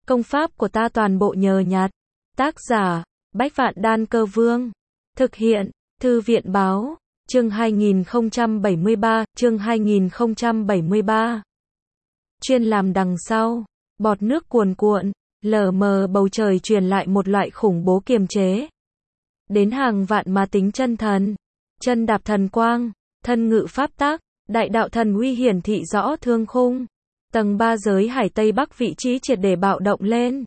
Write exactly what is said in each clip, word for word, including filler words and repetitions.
Công pháp của ta toàn bộ nhờ nhặt. Tác giả, Bách Vạn Đan Cơ Vương. Thực hiện, Thư viện Báo. Chương hai nghìn không trăm bảy mươi ba, chương hai nghìn không trăm bảy mươi ba. Chuyên làm đằng sau, bọt nước cuồn cuộn, lờ mờ bầu trời truyền lại một loại khủng bố kiềm chế. Đến hàng vạn mà tính chân thần, chân đạp thần quang, thân ngự pháp tác, đại đạo thần uy hiển thị rõ thương khung. Tầng ba giới hải Tây Bắc vị trí triệt để bạo động lên.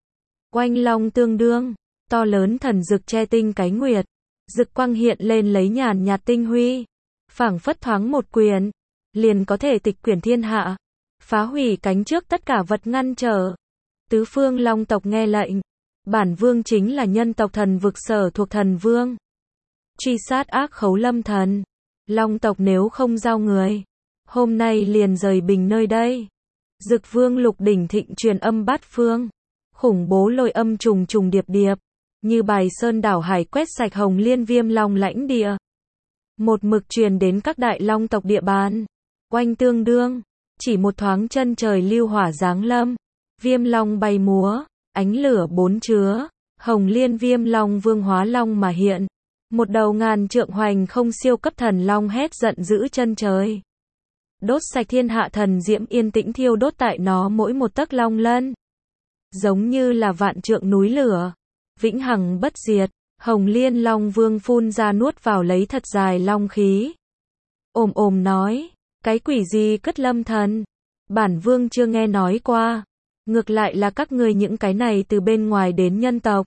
Oanh long tương đương, to lớn thần rực che tinh cái nguyệt, rực quang hiện lên lấy nhàn nhạt tinh huy, phảng phất thoáng một quyền, liền có thể tịch quyển thiên hạ, phá hủy cánh trước tất cả vật ngăn trở. Tứ phương long tộc nghe lệnh, bản vương chính là nhân tộc thần vực sở thuộc thần vương. Truy sát ác khấu lâm thần, long tộc nếu không giao người, hôm nay liền rời bình nơi đây. Dực vương Lục Đỉnh Thịnh truyền âm bát phương, khủng bố lôi âm trùng trùng điệp điệp, như bài sơn đảo hải quét sạch Hồng Liên Viêm Long lãnh địa. Một mực truyền đến các đại long tộc địa bàn. Oanh tương đương, chỉ một thoáng chân trời lưu hỏa giáng lâm, Viêm Long bay múa, ánh lửa bốn chứa, Hồng Liên Viêm Long vương hóa long mà hiện. Một đầu ngàn trượng hoành không siêu cấp thần long hét giận dữ chân trời. Đốt sạch thiên hạ thần diễm yên tĩnh thiêu đốt tại nó mỗi một tấc long lân. Giống như là vạn trượng núi lửa, vĩnh hằng bất diệt. Hồng Liên Long Vương phun ra nuốt vào lấy thật dài long khí. Ồm ồm nói, cái quỷ gì cất lâm thần, bản vương chưa nghe nói qua. Ngược lại là các ngươi những cái này từ bên ngoài đến nhân tộc,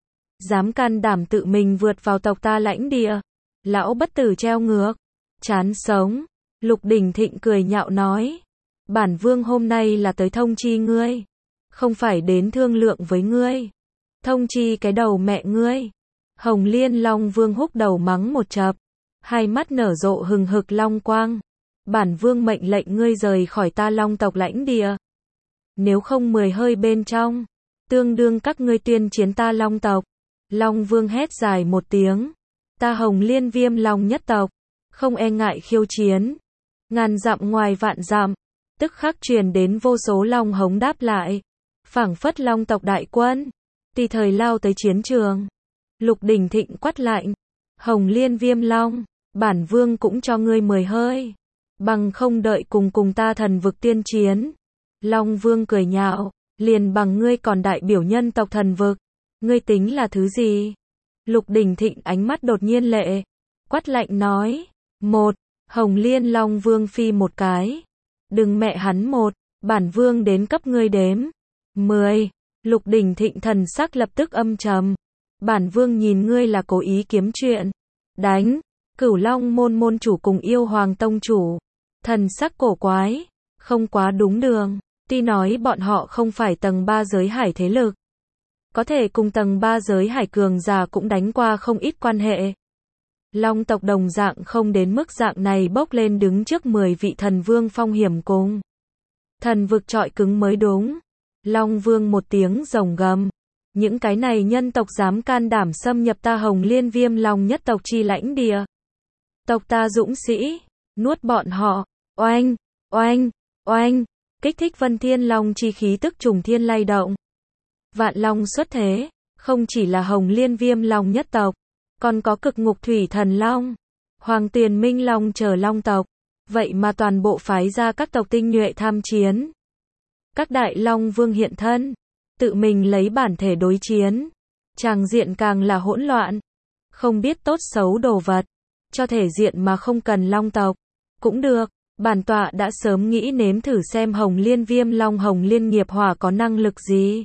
dám can đảm tự mình vượt vào tộc ta lãnh địa, lão bất tử treo ngược, chán sống. Lục Đỉnh Thịnh cười nhạo nói, bản vương hôm nay là tới thông chi ngươi, không phải đến thương lượng với ngươi. Thông chi cái đầu mẹ ngươi. Hồng Liên Long Vương húc đầu mắng một chập, hai mắt nở rộ hừng hực long quang. Bản vương mệnh lệnh ngươi rời khỏi ta long tộc lãnh địa. Nếu không mười hơi bên trong, tương đương các ngươi tuyên chiến ta long tộc. Long Vương hét dài một tiếng, ta Hồng Liên Viêm Long nhất tộc, không e ngại khiêu chiến. Ngàn dặm ngoài vạn dặm, tức khắc truyền đến vô số long hống đáp lại, phảng phất long tộc đại quân, tùy thời lao tới chiến trường. Lục Đỉnh Thịnh quát lạnh, Hồng Liên Viêm Long, bản vương cũng cho ngươi mười hơi, bằng không đợi cùng cùng ta thần vực tiên chiến. Long Vương cười nhạo, liền bằng ngươi còn đại biểu nhân tộc thần vực, ngươi tính là thứ gì? Lục Đỉnh Thịnh ánh mắt đột nhiên lệ, quát lạnh nói, một, Hồng Liên Long Vương phi một cái, đừng mẹ hắn một, bản vương đến cấp ngươi đếm. Mười, Lục Đỉnh Thịnh thần sắc lập tức âm trầm, bản vương nhìn ngươi là cố ý kiếm chuyện. Đánh, Cửu Long môn môn chủ cùng Yêu Hoàng tông chủ, thần sắc cổ quái, không quá đúng đường. Tuy nói bọn họ không phải tầng ba giới hải thế lực, có thể cùng tầng ba giới hải cường giả cũng đánh qua không ít quan hệ. Long tộc đồng dạng không đến mức dạng này bốc lên đứng trước mười vị thần vương phong hiểm cùng thần vực trọi cứng mới đúng. Long Vương một tiếng rồng gầm, những cái này nhân tộc dám can đảm xâm nhập ta Hồng Liên Viêm Long nhất tộc chi lãnh địa, tộc ta dũng sĩ, nuốt bọn họ. Oanh, oanh, oanh, kích thích Vân Thiên Long chi khí tức trùng thiên lay động. Vạn long xuất thế, không chỉ là Hồng Liên Viêm Long nhất tộc, còn có Cực Ngục Thủy Thần Long, Hoàng Tuyền Minh Long chờ long tộc, vậy mà toàn bộ phái ra các tộc tinh nhuệ tham chiến. Các đại long vương hiện thân, tự mình lấy bản thể đối chiến, tràng diện càng là hỗn loạn, không biết tốt xấu đồ vật, cho thể diện mà không cần long tộc, cũng được. Bản tọa đã sớm nghĩ nếm thử xem Hồng Liên Viêm Long Hồng Liên Nghiệp Hỏa có năng lực gì.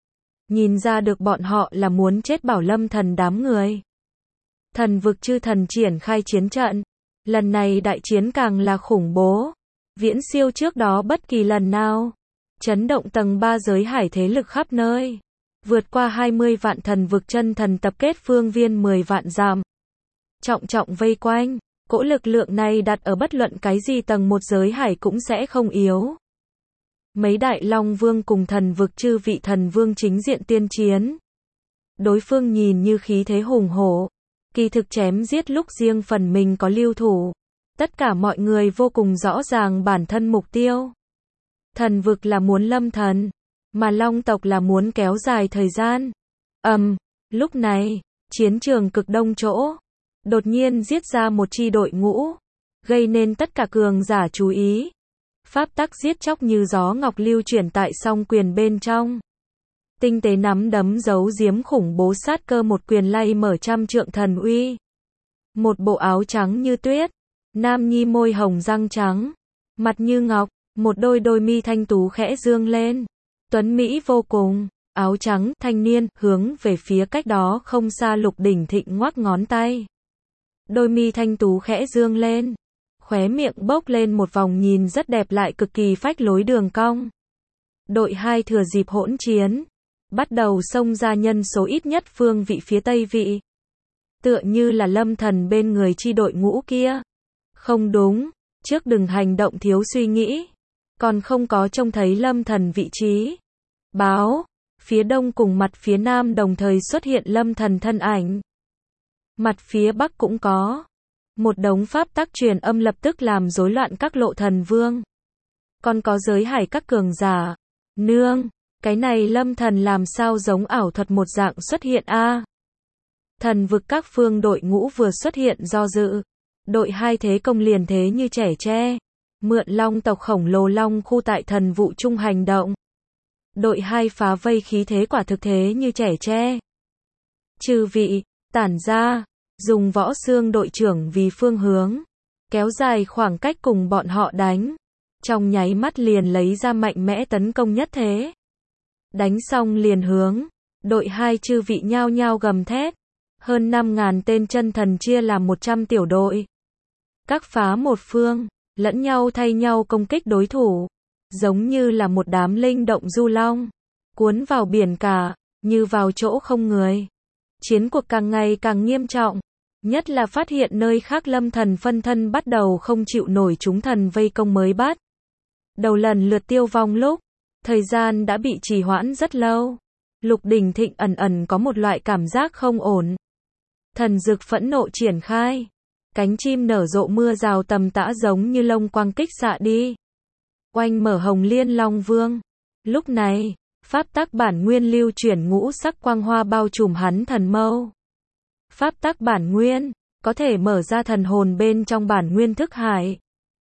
Nhìn ra được bọn họ là muốn chết bảo lâm thần đám người. Thần vực chư thần triển khai chiến trận, lần này đại chiến càng là khủng bố, viễn siêu trước đó bất kỳ lần nào, chấn động tầng ba giới hải thế lực khắp nơi, vượt qua hai mươi vạn thần vực chân thần tập kết phương viên mười vạn dặm, trọng trọng vây quanh. Cỗ lực lượng này đặt ở bất luận cái gì tầng một giới hải cũng sẽ không yếu. Mấy đại long vương cùng thần vực chư vị thần vương chính diện tiên chiến. Đối phương nhìn như khí thế hùng hổ, kỳ thực chém giết lúc riêng phần mình có lưu thủ. Tất cả mọi người vô cùng rõ ràng bản thân mục tiêu. Thần vực là muốn lâm thần, mà Long tộc là muốn kéo dài thời gian. Ầm, um, lúc này, chiến trường cực đông chỗ, đột nhiên giết ra một chi đội ngũ, gây nên tất cả cường giả chú ý. Pháp tắc giết chóc như gió ngọc lưu chuyển tại song quyền bên trong. Tinh tế nắm đấm giấu giếm khủng bố sát cơ, một quyền lay mở trăm trượng thần uy. Một bộ áo trắng như tuyết, nam nhi môi hồng răng trắng, mặt như ngọc, một đôi đôi mi thanh tú khẽ dương lên. Tuấn Mỹ vô cùng, áo trắng, thanh niên, hướng về phía cách đó không xa Lục Đỉnh Thịnh ngoắc ngón tay. Đôi mi thanh tú khẽ dương lên, khóe miệng bốc lên một vòng nhìn rất đẹp lại cực kỳ phách lối đường cong. Đội hai thừa dịp hỗn chiến, bắt đầu xông ra nhân số ít nhất phương vị phía Tây vị. Tựa như là Lâm Thần bên người chi đội ngũ kia. Không đúng, trước đừng hành động thiếu suy nghĩ. Còn không có trông thấy Lâm Thần vị trí. Báo, phía đông cùng mặt phía nam đồng thời xuất hiện Lâm Thần thân ảnh. Mặt phía bắc cũng có. Một đống pháp tắc truyền âm lập tức làm rối loạn các lộ thần vương. Còn có giới hải các cường giả. Nương, cái này Lâm Thần làm sao giống ảo thuật một dạng xuất hiện a? À? Thần vực các phương đội ngũ vừa xuất hiện do dự. Đội hai thế công liền thế như trẻ tre. Mượn long tộc khổng lồ long khu tại thần vụ trung hành động. Đội hai phá vây khí thế quả thực thế như trẻ tre. Chư vị, tản ra, dùng võ xương đội trưởng vì phương hướng. Kéo dài khoảng cách cùng bọn họ đánh. Trong nháy mắt liền lấy ra mạnh mẽ tấn công nhất thế. Đánh xong liền hướng. Đội hai chư vị nhao nhao gầm thét. Hơn năm ngàn tên chân thần chia làm một trăm tiểu đội. Các phá một phương, lẫn nhau thay nhau công kích đối thủ. Giống như là một đám linh động du long. Cuốn vào biển cả, như vào chỗ không người. Chiến cuộc càng ngày càng nghiêm trọng. Nhất là phát hiện nơi khác Lâm Thần phân thân bắt đầu không chịu nổi chúng thần vây công mới bắt. Đầu lần lượt tiêu vong lúc, thời gian đã bị trì hoãn rất lâu. Lục Đỉnh Thịnh ẩn ẩn có một loại cảm giác không ổn. Thần dực phẫn nộ triển khai. Cánh chim nở rộ mưa rào tầm tã giống như lông quang kích xạ đi. Oanh mở Hồng Liên Long Vương. Lúc này, pháp tắc bản nguyên lưu chuyển ngũ sắc quang hoa bao trùm hắn thần mâu. Pháp tắc bản nguyên, có thể mở ra thần hồn bên trong bản nguyên thức hải.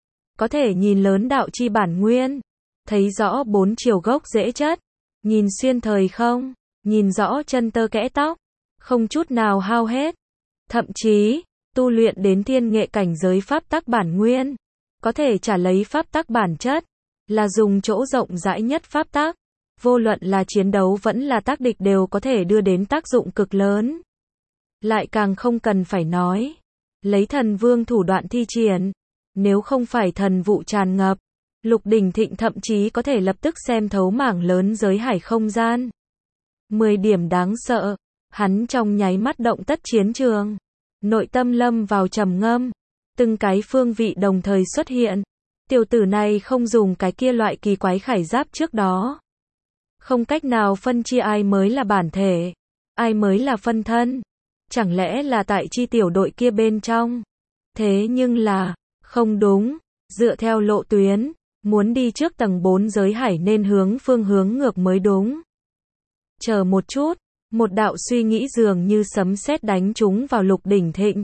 Có thể nhìn lớn đạo chi bản nguyên. Thấy rõ bốn chiều gốc rễ chất. Nhìn xuyên thời không. Nhìn rõ chân tơ kẽ tóc. Không chút nào hao hết. Thậm chí, tu luyện đến thiên nghệ cảnh giới pháp tắc bản nguyên. Có thể trả lấy pháp tắc bản chất. Là dùng chỗ rộng rãi nhất pháp tắc. Vô luận là chiến đấu vẫn là tác địch đều có thể đưa đến tác dụng cực lớn. Lại càng không cần phải nói. Lấy thần vương thủ đoạn thi triển. Nếu không phải thần vụ tràn ngập. Lục Đỉnh Thịnh thậm chí có thể lập tức xem thấu mảng lớn giới hải không gian. mười điểm đáng sợ. Hắn trong nháy mắt động tất chiến trường. Nội tâm lâm vào trầm ngâm. Từng cái phương vị đồng thời xuất hiện. Tiểu tử này không dùng cái kia loại kỳ quái khải giáp trước đó. Không cách nào phân chia ai mới là bản thể. Ai mới là phân thân. Chẳng lẽ là tại chi tiểu đội kia bên trong. Thế nhưng là, không đúng. Dựa theo lộ tuyến, muốn đi trước tầng bốn giới hải nên hướng phương hướng ngược mới đúng. Chờ một chút. Một đạo suy nghĩ dường như sấm sét đánh trúng vào Lục Đỉnh Thịnh.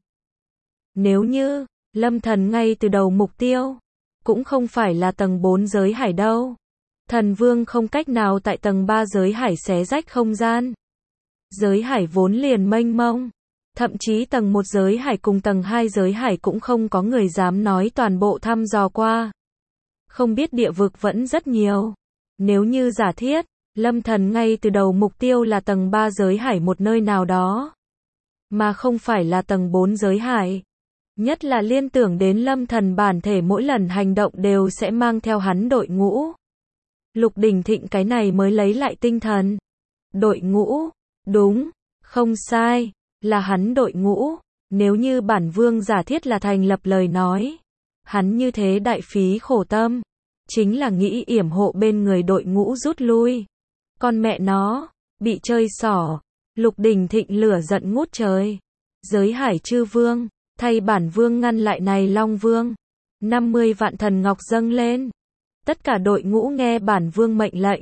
Nếu như, Lâm Thần ngay từ đầu mục tiêu, cũng không phải là tầng bốn giới hải đâu. Thần vương không cách nào tại tầng ba giới hải xé rách không gian. Giới hải vốn liền mênh mông. Thậm chí tầng một giới hải cùng tầng hai giới hải cũng không có người dám nói toàn bộ thăm dò qua. Không biết địa vực vẫn rất nhiều. Nếu như giả thiết, Lâm Thần ngay từ đầu mục tiêu là tầng ba giới hải một nơi nào đó. Mà không phải là tầng bốn giới hải. Nhất là liên tưởng đến Lâm Thần bản thể mỗi lần hành động đều sẽ mang theo hắn đội ngũ. Lục Đỉnh Thịnh cái này mới lấy lại tinh thần. Đội ngũ, đúng, không sai, là hắn đội ngũ. Nếu như bản vương giả thiết là thành lập lời nói. Hắn như thế đại phí khổ tâm. Chính là nghĩ yểm hộ bên người đội ngũ rút lui. Con mẹ nó, bị chơi xỏ. Lục Đỉnh Thịnh lửa giận ngút trời. Giới hải chư vương, thay bản vương ngăn lại này Long Vương. năm mươi vạn thần ngọc dâng lên. Tất cả đội ngũ nghe bản vương mệnh lệnh.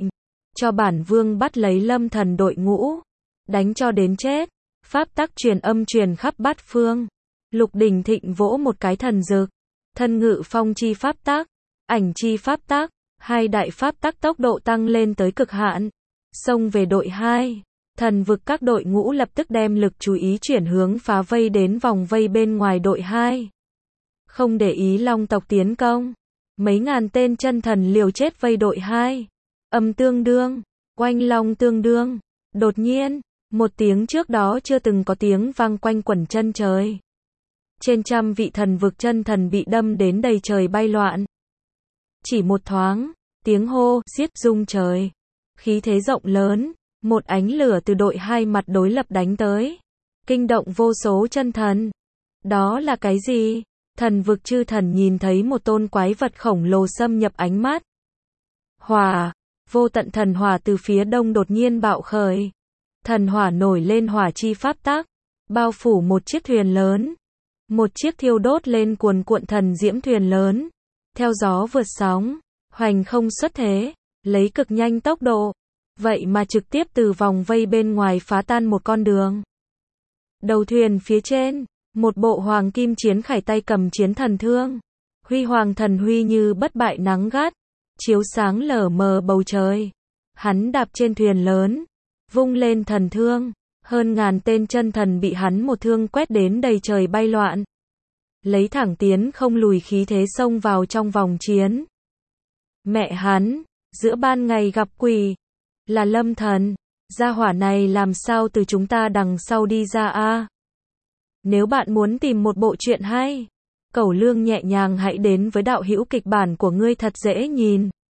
cho bản vương bắt lấy lâm thần đội ngũ, đánh cho đến chết. Pháp tắc truyền âm truyền khắp bát phương. Lục Đình Thịnh vỗ một cái thần dược, thân ngự phong chi pháp tắc, ảnh chi pháp tắc, hai đại pháp tắc tốc độ tăng lên tới cực hạn, xông về đội hai. Thần vực các đội ngũ lập tức đem lực chú ý chuyển hướng phá vây đến vòng vây bên ngoài đội hai. Không để ý long tộc tiến công, mấy ngàn tên chân thần liều chết vây đội hai. Âm tương đương, oanh long tương đương. Đột nhiên, một tiếng trước đó chưa từng có tiếng vang quanh quẩn chân trời. Trên trăm vị thần vực chân thần bị đâm đến đầy trời bay loạn. Chỉ một thoáng, tiếng hô xiết rung trời. Khí thế rộng lớn, một ánh lửa từ đội hai mặt đối lập đánh tới, kinh động vô số chân thần. Đó là cái gì? Thần vực chư thần nhìn thấy một tôn quái vật khổng lồ xâm nhập ánh mắt. Hỏa, vô tận thần hỏa từ phía đông đột nhiên bạo khởi. Thần hỏa nổi lên hỏa chi pháp tắc, bao phủ một chiếc thuyền lớn. Một chiếc thiêu đốt lên cuồn cuộn thần diễm thuyền lớn, theo gió vượt sóng, hoành không xuất thế, lấy cực nhanh tốc độ, vậy mà trực tiếp từ vòng vây bên ngoài phá tan một con đường. Đầu thuyền phía trên, một bộ hoàng kim chiến khải tay cầm chiến thần thương, huy hoàng thần huy như bất bại nắng gắt, chiếu sáng lờ mờ bầu trời. Hắn đạp trên thuyền lớn, vung lên thần thương, hơn ngàn tên chân thần bị hắn một thương quét đến đầy trời bay loạn. Lấy thẳng tiến không lùi khí thế xông vào trong vòng chiến. Mẹ hắn, giữa ban ngày gặp quỷ, là lâm thần, gia hỏa này làm sao từ chúng ta đằng sau đi ra a? Nếu bạn muốn tìm một bộ truyện hay, Cẩu Lương nhẹ nhàng hãy đến với đạo hữu kịch bản của ngươi thật dễ nhìn.